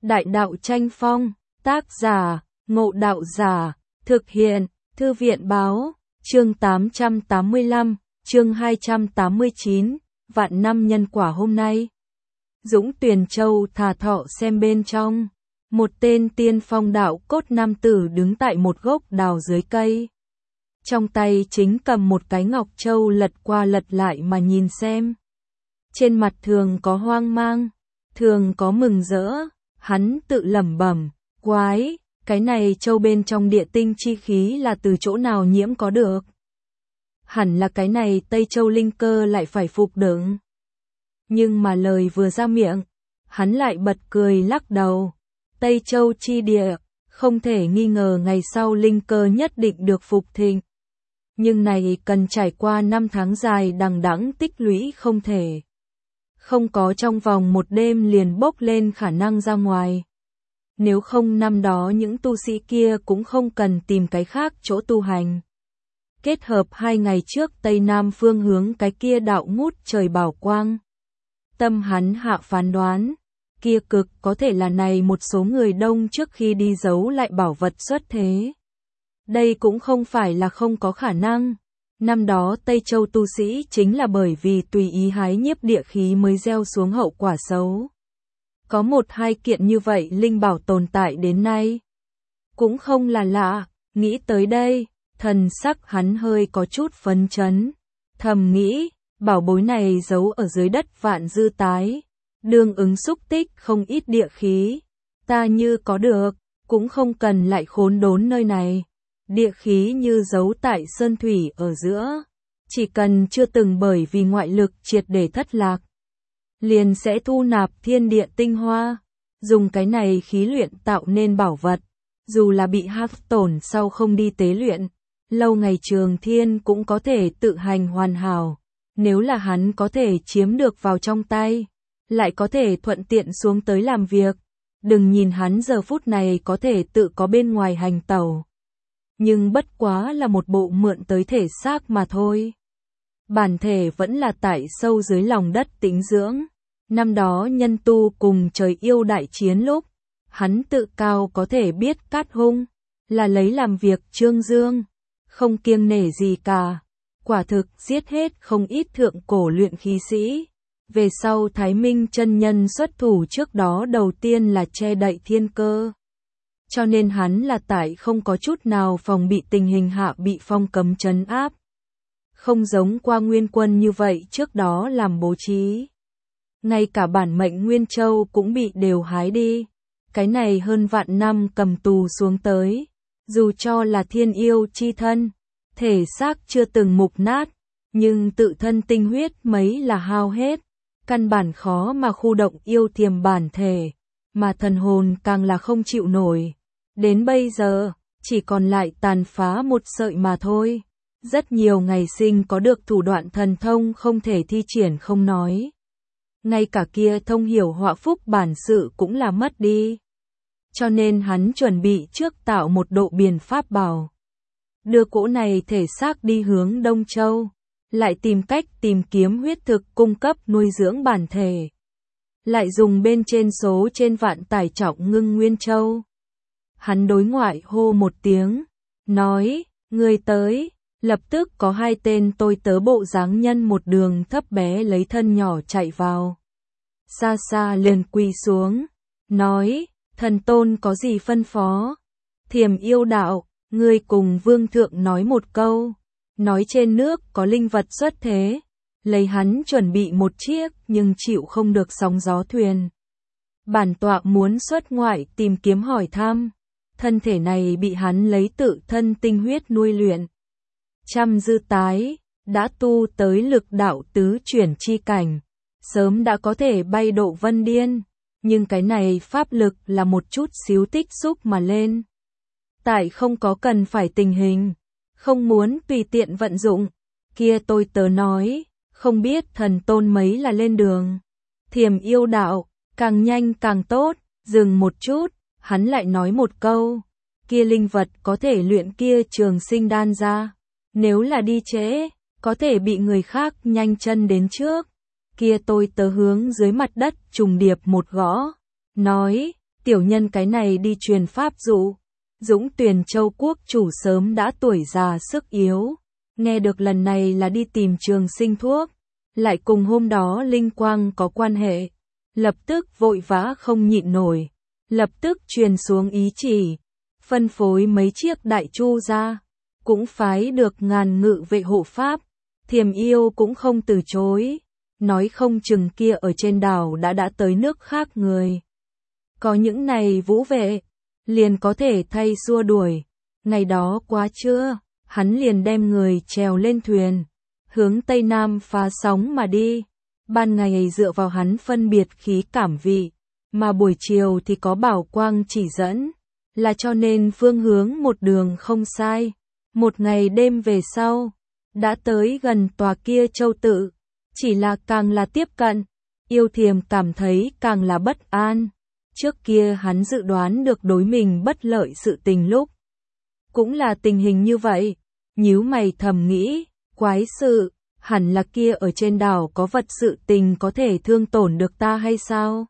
Đại đạo tranh phong, tác giả, Ngộ Đạo Giả, thực hiện, Thư viện báo, chương 885, chương 289, vạn năm nhân quả hôm nay. Dũng Tuyền Châu thà thọ xem bên trong, một tên tiên phong đạo cốt nam tử đứng tại một gốc đào dưới cây. Trong tay chính cầm một cái ngọc châu lật qua lật lại mà nhìn xem. Trên mặt thường có hoang mang, thường có mừng rỡ, hắn tự lẩm bẩm, quái, cái này châu bên trong địa tinh chi khí là từ chỗ nào nhiễm có được. Hẳn là cái này Tây Châu linh cơ lại phải phục đựng. Nhưng mà lời vừa ra miệng, hắn lại bật cười lắc đầu. Tây Châu chi địa, không thể nghi ngờ ngày sau linh cơ nhất định được phục thịnh. Nhưng này cần trải qua 5 tháng dài đằng đẵng tích lũy không thể. Không có trong vòng một đêm liền bốc lên khả năng ra ngoài. Nếu không năm đó những tu sĩ kia cũng không cần tìm cái khác chỗ tu hành. Kết hợp 2 ngày trước Tây Nam phương hướng cái kia đạo ngút trời bảo quang. Tâm hắn hạ phán đoán, kia cực có thể là này một số người đông trước khi đi giấu lại bảo vật xuất thế. Đây cũng không phải là không có khả năng. Năm đó Tây Châu tu sĩ chính là bởi vì tùy ý hái nhiếp địa khí mới gieo xuống hậu quả xấu. Có 1-2 kiện như vậy linh bảo tồn tại đến nay. Cũng không là lạ, nghĩ tới đây, thần sắc hắn hơi có chút phấn chấn. Thầm nghĩ, bảo bối này giấu ở dưới đất vạn dư tái. Đương ứng xúc tích không ít địa khí. Ta như có được, cũng không cần lại khốn đốn nơi này. Địa khí như giấu tại sơn thủy ở giữa. Chỉ cần chưa từng bởi vì ngoại lực triệt để thất lạc. Liền sẽ thu nạp thiên địa tinh hoa. Dùng cái này khí luyện tạo nên bảo vật. Dù là bị hao tổn sau không đi tế luyện. Lâu ngày trường thiên cũng có thể tự hành hoàn hảo. Nếu là hắn có thể chiếm được vào trong tay. Lại có thể thuận tiện xuống tới làm việc. Đừng nhìn hắn giờ phút này có thể tự có bên ngoài hành tẩu. Nhưng bất quá là một bộ mượn tới thể xác mà thôi. Bản thể vẫn là tại sâu dưới lòng đất tĩnh dưỡng. Năm đó nhân tu cùng trời yêu đại chiến lúc, hắn tự cao có thể biết cát hung, là lấy làm việc trương dương, không kiêng nể gì cả. Quả thực giết hết không ít thượng cổ luyện khí sĩ. Về sau Thái Minh chân nhân xuất thủ trước đó đầu tiên là che đậy thiên cơ. Cho nên hắn là tại không có chút nào phòng bị tình hình hạ bị phong cấm trấn áp. Không giống qua Nguyên Quân như vậy trước đó làm bố trí. Ngay cả bản mệnh Nguyên Châu cũng bị đều hái đi. Cái này hơn vạn năm cầm tù xuống tới. Dù cho là thiên yêu chi thân, thể xác chưa từng mục nát, nhưng tự thân tinh huyết mấy là hao hết. Căn bản khó mà khu động yêu thiềm bản thể, mà thần hồn càng là không chịu nổi. Đến bây giờ, chỉ còn lại tàn phá một sợi mà thôi. Rất nhiều ngày sinh có được thủ đoạn thần thông không thể thi triển không nói. Ngay cả kia thông hiểu họa phúc bản sự cũng là mất đi. Cho nên hắn chuẩn bị trước tạo một độ biên pháp bảo. Đưa cỗ này thể xác đi hướng Đông Châu. Lại tìm cách tìm kiếm huyết thực cung cấp nuôi dưỡng bản thể. Lại dùng bên trên số trên vạn tải trọng ngưng Nguyên Châu. Hắn đối ngoại hô một tiếng, nói, người tới, lập tức có 2 tên tôi tớ bộ dáng nhân một đường thấp bé lấy thân nhỏ chạy vào. Xa xa liền quỳ xuống, nói, thần tôn có gì phân phó? Thiềm yêu đạo, ngươi cùng vương thượng nói một câu. Nói trên nước có linh vật xuất thế, lấy hắn chuẩn bị một chiếc nhưng chịu không được sóng gió thuyền. Bản tọa muốn xuất ngoại tìm kiếm hỏi thăm, thân thể này bị hắn lấy tự thân tinh huyết nuôi luyện. Trăm dư tái, đã tu tới lực đạo tứ chuyển chi cảnh, sớm đã có thể bay độ vân điên, nhưng cái này pháp lực là một chút xíu tích xúc mà lên. Tại không có cần phải tình hình. Không muốn tùy tiện vận dụng, kia tôi tớ nói, không biết thần tôn mấy là lên đường. Thiềm yêu đạo, càng nhanh càng tốt, dừng một chút, hắn lại nói một câu, kia linh vật có thể luyện kia trường sinh đan ra, nếu là đi trễ, có thể bị người khác nhanh chân đến trước. Kia tôi tớ hướng dưới mặt đất trùng điệp một gõ, nói, tiểu nhân cái này đi truyền pháp dụ. Dũng Tuyền Châu quốc chủ sớm đã tuổi già sức yếu, nghe được lần này là đi tìm Trường Sinh thuốc, lại cùng hôm đó linh quang có quan hệ, lập tức vội vã không nhịn nổi, lập tức truyền xuống ý chỉ, phân phối mấy chiếc đại chu ra, cũng phái được ngàn ngự vệ hộ pháp, Thiềm Yêu cũng không từ chối, nói không chừng kia ở trên đảo đã tới nước khác người. Có những này vũ vệ, liền có thể thay xua đuổi, ngày đó quá trưa, hắn liền đem người trèo lên thuyền, hướng Tây Nam phá sóng mà đi, ban ngày dựa vào hắn phân biệt khí cảm vị, mà buổi chiều thì có bảo quang chỉ dẫn, là cho nên phương hướng một đường không sai. Một ngày đêm về sau, đã tới gần tòa kia châu tự, chỉ là càng là tiếp cận, Yêu Thiềm cảm thấy càng là bất an. Trước kia hắn dự đoán được đối mình bất lợi sự tình lúc, cũng là tình hình như vậy, nhíu mày thầm nghĩ, quái sự, hẳn là kia ở trên đảo có vật sự tình có thể thương tổn được ta hay sao?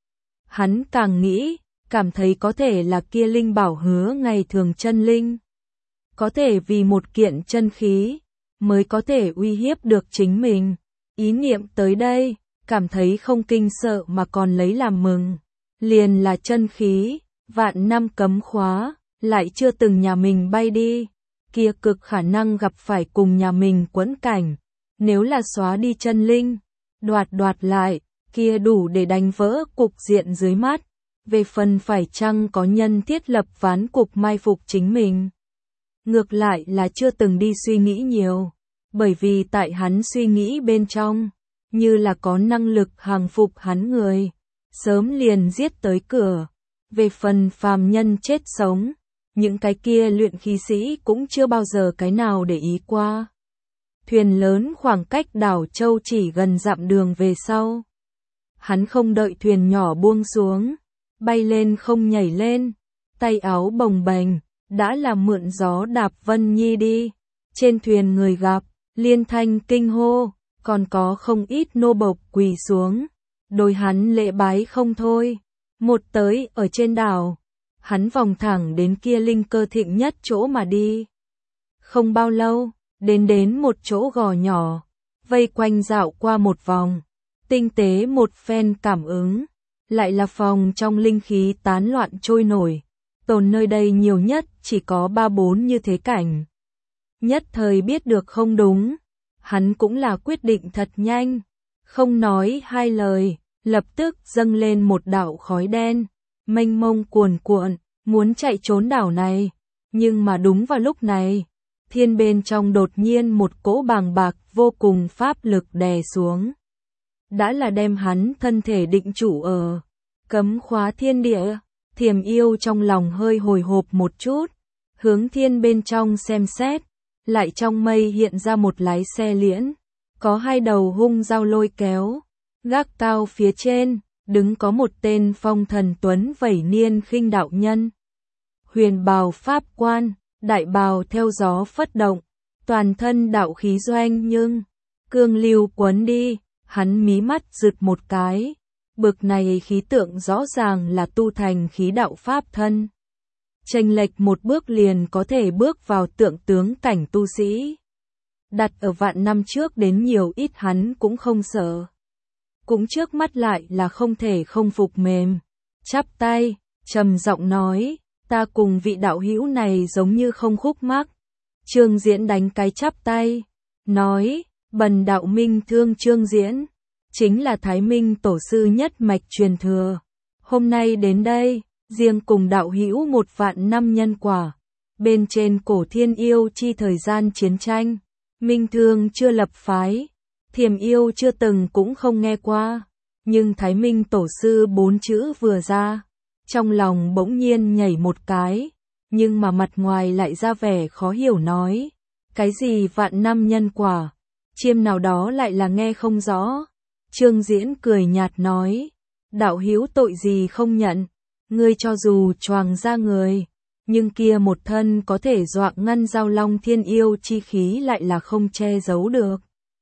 Hắn càng nghĩ, cảm thấy có thể là kia linh bảo hứa ngày thường chân linh. Có thể vì một kiện chân khí, mới có thể uy hiếp được chính mình. Ý niệm tới đây, cảm thấy không kinh sợ mà còn lấy làm mừng. Liền là chân khí, vạn năm cấm khóa, lại chưa từng nhà mình bay đi. Kia cực khả năng gặp phải cùng nhà mình quẫn cảnh. Nếu là xóa đi chân linh, đoạt lại, kia đủ để đánh vỡ cục diện dưới mắt. Về phần phải chăng có nhân thiết lập ván cục mai phục chính mình. Ngược lại là chưa từng đi suy nghĩ nhiều, bởi vì tại hắn suy nghĩ bên trong, như là có năng lực hàng phục hắn người, sớm liền giết tới cửa. Về phần phàm nhân chết sống, những cái kia luyện khí sĩ cũng chưa bao giờ cái nào để ý qua. Thuyền lớn khoảng cách đảo Châu chỉ gần dặm đường về sau. Hắn không đợi thuyền nhỏ buông xuống, bay lên không nhảy lên, tay áo bồng bềnh, đã là mượn gió đạp Vân Nhi đi. Trên thuyền người gặp, liên thanh kinh hô, còn có không ít nô bộc quỳ xuống, đôi hắn lễ bái không thôi. Một tới ở trên đảo, hắn vòng thẳng đến kia linh cơ thịnh nhất chỗ mà đi. Không bao lâu, đến một chỗ gò nhỏ, vây quanh dạo qua một vòng, tinh tế một phen cảm ứng, lại là phòng trong linh khí tán loạn trôi nổi, tồn nơi đây nhiều nhất chỉ có 3-4 như thế cảnh. Nhất thời biết được không đúng, hắn cũng là quyết định thật nhanh, không nói hai lời, lập tức dâng lên một đạo khói đen, mênh mông cuồn cuộn, muốn chạy trốn đảo này, nhưng mà đúng vào lúc này, thiên bên trong đột nhiên một cỗ bàng bạc vô cùng pháp lực đè xuống. Đã là đem hắn thân thể định chủ ở cấm khóa thiên địa. Thiềm Yêu trong lòng hơi hồi hộp một chút, hướng thiên bên trong xem xét, lại trong mây hiện ra một lái xe liễn, có hai đầu hung dao lôi kéo, gác cao phía trên, đứng có một tên phong thần tuấn vẩy niên khinh đạo nhân. Huyền bào pháp quan, đại bào theo gió phất động, toàn thân đạo khí doanh nhưng, cương lưu quấn đi, hắn mí mắt rực một cái. Bực này khí tượng rõ ràng là tu thành khí đạo pháp thân. Chênh lệch một bước liền có thể bước vào tượng tướng cảnh tu sĩ. Đặt ở vạn năm trước đến nhiều ít hắn cũng không sợ. Cũng trước mắt lại là không thể không phục mềm. Chắp tay, trầm giọng nói, ta cùng vị đạo hữu này giống như không khúc mắc. Trương Diễn đánh cái chắp tay, nói, bần đạo minh thương Trương Diễn. Chính là Thái Minh tổ sư nhất mạch truyền thừa. Hôm nay đến đây, riêng cùng đạo hữu 1 vạn năm nhân quả. Bên trên cổ thiên yêu chi thời gian chiến tranh, Minh Thương chưa lập phái, Thiềm Yêu chưa từng cũng không nghe qua. Nhưng Thái Minh tổ sư 4 chữ vừa ra, trong lòng bỗng nhiên nhảy một cái, nhưng mà mặt ngoài lại ra vẻ khó hiểu nói. Cái gì vạn năm nhân quả, chiêm nào đó lại là nghe không rõ. Trương Diễn cười nhạt nói, đạo hữu tội gì không nhận, ngươi cho dù choàng ra người, nhưng kia một thân có thể dọa ngăn giao long thiên yêu chi khí lại là không che giấu được.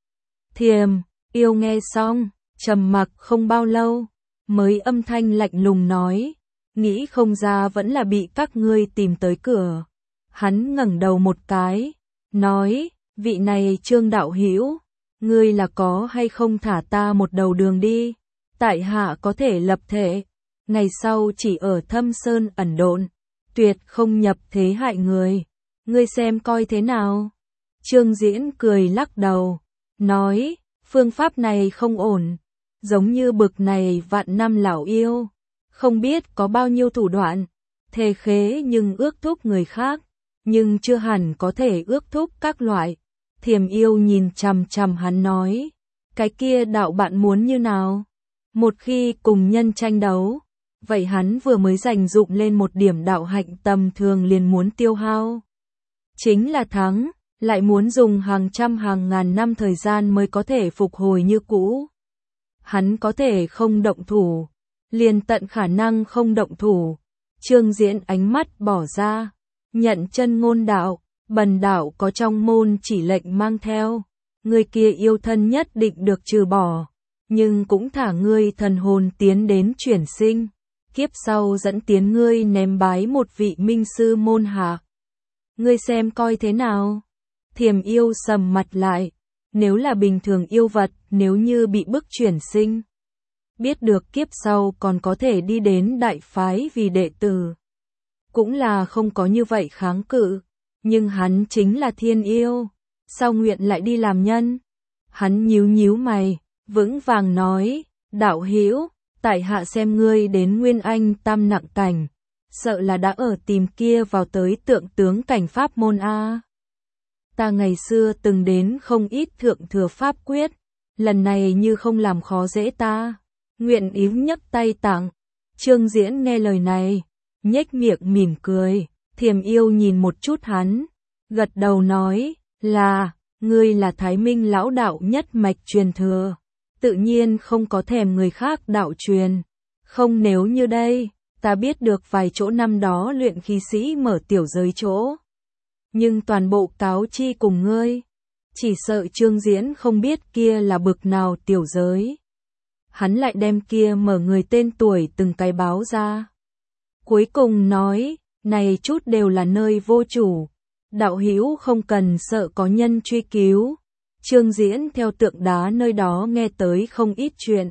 Thiềm Yêu nghe xong, trầm mặc không bao lâu, mới âm thanh lạnh lùng nói, nghĩ không ra vẫn là bị các ngươi tìm tới cửa. Hắn ngẩng đầu một cái, nói, vị này Trương đạo hữu, ngươi là có hay không thả ta một đầu đường đi, tại hạ có thể lập thể, ngày sau chỉ ở Thâm Sơn ẩn độn, tuyệt không nhập thế hại người, ngươi xem coi thế nào. Trương Diễn cười lắc đầu, nói, phương pháp này không ổn, giống như bực này vạn năm lão yêu, không biết có bao nhiêu thủ đoạn, thề khế nhưng ước thúc người khác, nhưng chưa hẳn có thể ước thúc các loại. Thiềm yêu nhìn chằm chằm hắn nói, cái kia đạo bạn muốn như nào? Một khi cùng nhân tranh đấu, vậy hắn vừa mới dành dụng lên một điểm đạo hạnh tầm thường liền muốn tiêu hao. Chính là thắng, lại muốn dùng hàng trăm hàng ngàn năm thời gian mới có thể phục hồi như cũ. Hắn có thể không động thủ, liền tận khả năng không động thủ. Trương Diễn ánh mắt bỏ ra, nhận chân ngôn đạo, bần đạo có trong môn chỉ lệnh mang theo, người kia yêu thân nhất định được trừ bỏ, nhưng cũng thả ngươi thần hồn tiến đến chuyển sinh, kiếp sau dẫn tiến ngươi ném bái một vị minh sư môn hạ. Ngươi xem coi thế nào? Thiềm yêu sầm mặt lại, nếu là bình thường yêu vật, nếu như bị bức chuyển sinh, biết được kiếp sau còn có thể đi đến đại phái vì đệ tử, cũng là không có như vậy kháng cự, nhưng hắn chính là thiên yêu, sao nguyện lại đi làm nhân? Hắn nhíu nhíu mày, vững vàng nói, đạo hữu, tại hạ xem ngươi đến Nguyên Anh tam nặng cảnh, sợ là đã ở tìm kia vào tới tượng tướng cảnh pháp môn a. Ta ngày xưa từng đến không ít thượng thừa pháp quyết, lần này như không làm khó dễ ta, nguyện ý nhấc tay tặng. Trương Diễn nghe lời này, nhếch miệng mỉm cười, Thiềm yêu nhìn một chút hắn, gật đầu nói, là, ngươi là Thái Minh lão đạo nhất mạch truyền thừa, tự nhiên không có thèm người khác đạo truyền, không nếu như đây, ta biết được vài chỗ năm đó luyện khí sĩ mở tiểu giới chỗ, nhưng toàn bộ cáo chi cùng ngươi, chỉ sợ Trương Diễn không biết kia là bực nào tiểu giới. Hắn lại đem kia mở người tên tuổi từng cái báo ra. Cuối cùng nói, này chút đều là nơi vô chủ, đạo hữu không cần sợ có nhân truy cứu. Trương Diễn theo tượng đá nơi đó nghe tới không ít chuyện.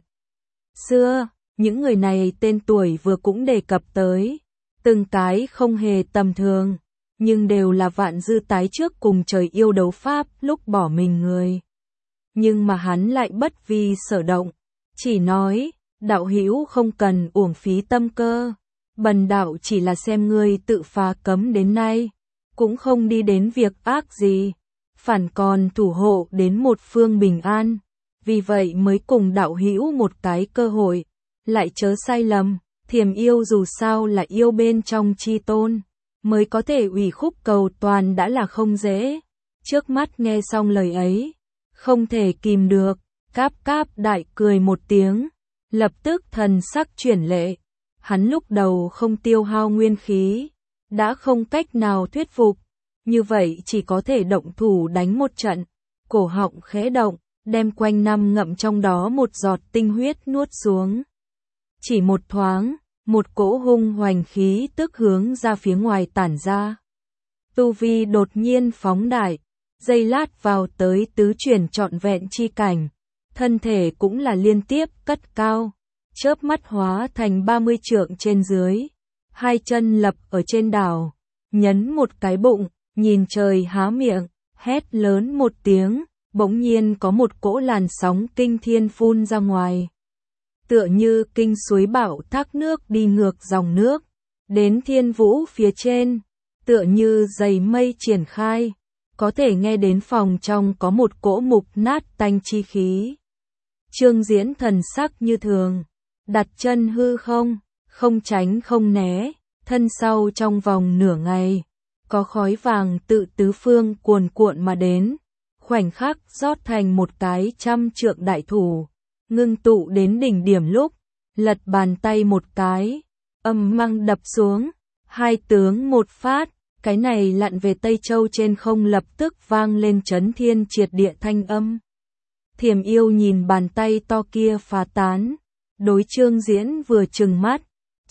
Xưa, những người này tên tuổi vừa cũng đề cập tới, từng cái không hề tầm thường, nhưng đều là vạn dư tái trước cùng trời yêu đấu pháp lúc bỏ mình người. Nhưng mà hắn lại bất vi sở động, chỉ nói, đạo hữu không cần uổng phí tâm cơ, bần đạo chỉ là xem ngươi tự phá cấm đến nay, cũng không đi đến việc ác gì, phản còn thủ hộ đến một phương bình an, vì vậy mới cùng đạo hữu một cái cơ hội, lại chớ sai lầm, Thiềm yêu dù sao là yêu bên trong chi tôn, mới có thể ủy khúc cầu toàn đã là không dễ. Trước mắt nghe xong lời ấy, không thể kìm được, cáp cáp đại cười một tiếng, lập tức thần sắc chuyển lệ. Hắn lúc đầu không tiêu hao nguyên khí, đã không cách nào thuyết phục, như vậy chỉ có thể động thủ đánh một trận, cổ họng khẽ động, đem quanh năm ngậm trong đó một giọt tinh huyết nuốt xuống. Chỉ một thoáng, một cỗ hung hoành khí tức hướng ra phía ngoài tản ra. Tu vi đột nhiên phóng đại, giây lát vào tới tứ chuyển trọn vẹn chi cảnh, thân thể cũng là liên tiếp cất cao, chớp mắt hóa thành 30 trượng trên dưới, hai chân lập ở trên đảo, nhấn một cái bụng, nhìn trời há miệng, hét lớn một tiếng, bỗng nhiên có một cỗ làn sóng kinh thiên phun ra ngoài. Tựa như kinh suối bão thác nước đi ngược dòng nước, đến thiên vũ phía trên, tựa như dày mây triển khai, có thể nghe đến phòng trong có một cỗ mục nát tanh chi khí. Trương Diễn thần sắc như thường, đặt chân hư không, không tránh không né, thân sau trong vòng nửa ngày, có khói vàng tự tứ phương cuồn cuộn mà đến, khoảnh khắc rót thành một cái 100 trượng đại thủ, ngưng tụ đến đỉnh điểm lúc, lật bàn tay một cái, âm mang đập xuống, hai tướng một phát, cái này lặn về Tây Châu trên không lập tức vang lên chấn thiên triệt địa thanh âm. Thiềm yêu nhìn bàn tay to kia phá tán, đối Trương Diễn vừa trừng mắt,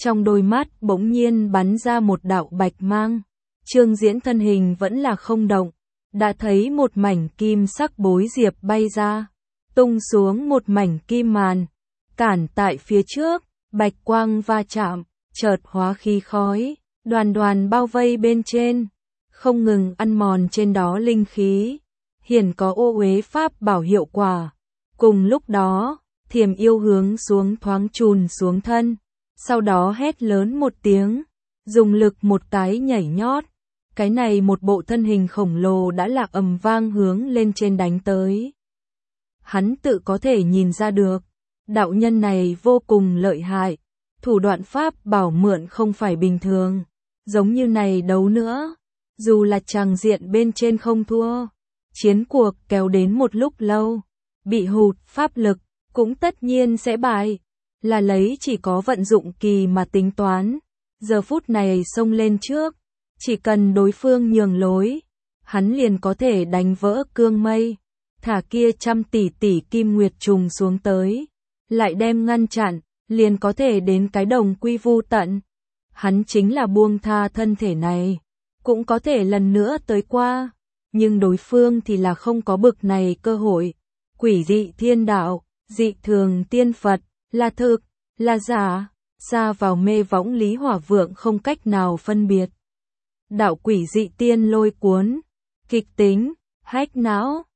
trong đôi mắt bỗng nhiên bắn ra một đạo bạch mang. Trương Diễn thân hình vẫn là không động, đã thấy một mảnh kim sắc bối diệp bay ra, tung xuống một mảnh kim màn, cản tại phía trước, bạch quang va chạm, chợt hóa khí khói, đoàn đoàn bao vây bên trên, không ngừng ăn mòn trên đó linh khí, hiển có ô uế pháp bảo hiệu quả. Cùng lúc đó, Thiềm yêu hướng xuống thoáng chùn xuống thân, sau đó hét lớn một tiếng, dùng lực một cái nhảy nhót. Cái này một bộ thân hình khổng lồ đã lạc ầm vang hướng lên trên đánh tới. Hắn tự có thể nhìn ra được, đạo nhân này vô cùng lợi hại, thủ đoạn pháp bảo mượn không phải bình thường, giống như này đấu nữa, dù là tràng diện bên trên không thua, chiến cuộc kéo đến một lúc lâu, bị hụt pháp lực, cũng tất nhiên sẽ bại, là lấy chỉ có vận dụng kỳ mà tính toán, giờ phút này xông lên trước, chỉ cần đối phương nhường lối, hắn liền có thể đánh vỡ cương mây, thả kia 100 tỷ tỷ kim nguyệt trùng xuống tới, lại đem ngăn chặn, liền có thể đến cái đồng quy vu tận. Hắn chính là buông tha thân thể này, cũng có thể lần nữa tới qua, nhưng đối phương thì là không có bực này cơ hội. Quỷ dị thiên đạo, dị thường tiên Phật, là thực, là giả, xa vào mê võng Lý Hỏa Vượng không cách nào phân biệt. Đạo quỷ dị tiên lôi cuốn, kịch tính, hách não,